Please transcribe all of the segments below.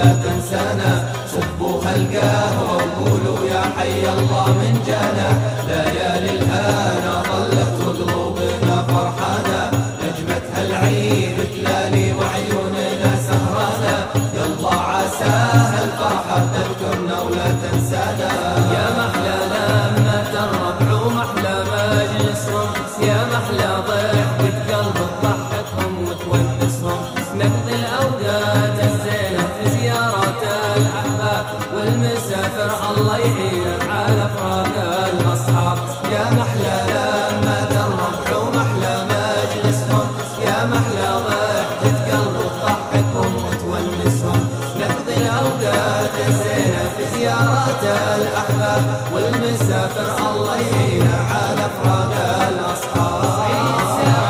ولا تنسانا. صبوها القهوة وقولوا يا حي الله من جانا. ليالي الهنا ظلت وقلوبنا فرحانة، نجمتها العيد تلالي وعيوننا سهرانة. يلا عساها الفرحة تذكرنا ولا تنسانا. يا محلى لمة الربع ومحلى مجلسهم، يا محلى ضحكة قلب تضحكهم وتونسهم. نقضي الأوقات الزينة في زيارة الأحباب، والمسافر الله يعينه على فراق الأصحاب. يا محلى لمة الربع ومحلى مجلسهم، يا محلى ضحكة قلب تضحكهم وتونسهم. نقضي الأوقات الزينة في زيارة الأحباب، والمسافر الله يعينه على فراق الأصحاب. عيد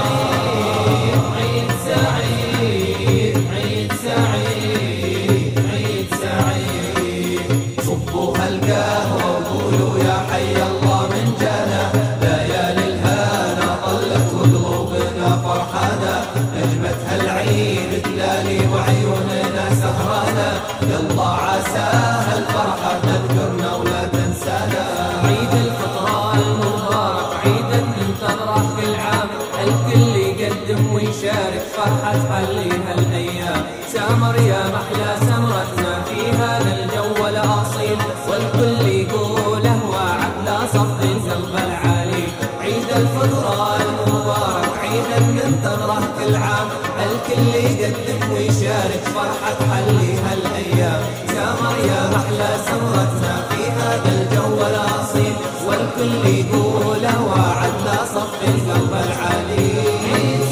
سعيد عيد سعيد عيد سعيد عيد سعيد. صبوها القهوة وقولوا يا حي الله من جانا. ليالي الهنا ظلت وقلوبنا فرحانة، نجمتها العيد تلالي وعيوننا سهرانة. يلا عساها الفرحة تذكرنا ولا تنسانا. عيد الفطر المبارك عيد ننتظره كل عام، الكل يقدم ويشارك فرحة حليها الأيام. سامر يا محلى سمرتنا في هذا الجو الأصيل، والكل يقوله وعبلا صف القلب العالي. عيد الفطر المبارك عيد ننتظره كل عام، الكل يقدم ويشارك فرحة حليها الأيام. سامر يا محلى سمرتنا في هذا الجو الأصيل، والكل يقوله وعدنا صف القلب العالي. عيد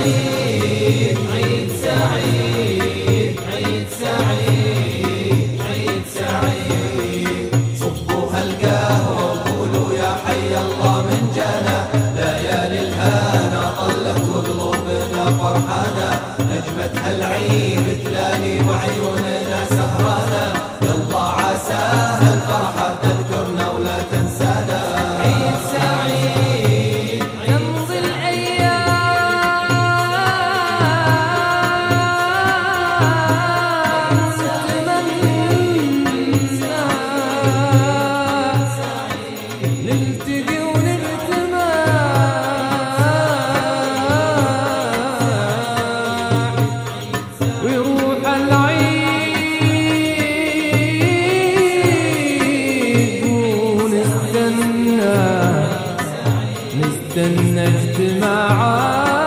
سعيد عيد سعيد عيد سعيد عيد سعيد. صبوها القهوة وقولوا يا حي الله من جانا. ليالي الهنا ظلت وقلوبنا فرحانة، نجمتها العيد تلالي وعيوننا سهرانة. يلا عساها الفرحة تذكرنا ولا تنسانا. عيد سعيد يمضي الأيام نلتقي ونجتمع، ويروح العيد ونستنى اجتماعات.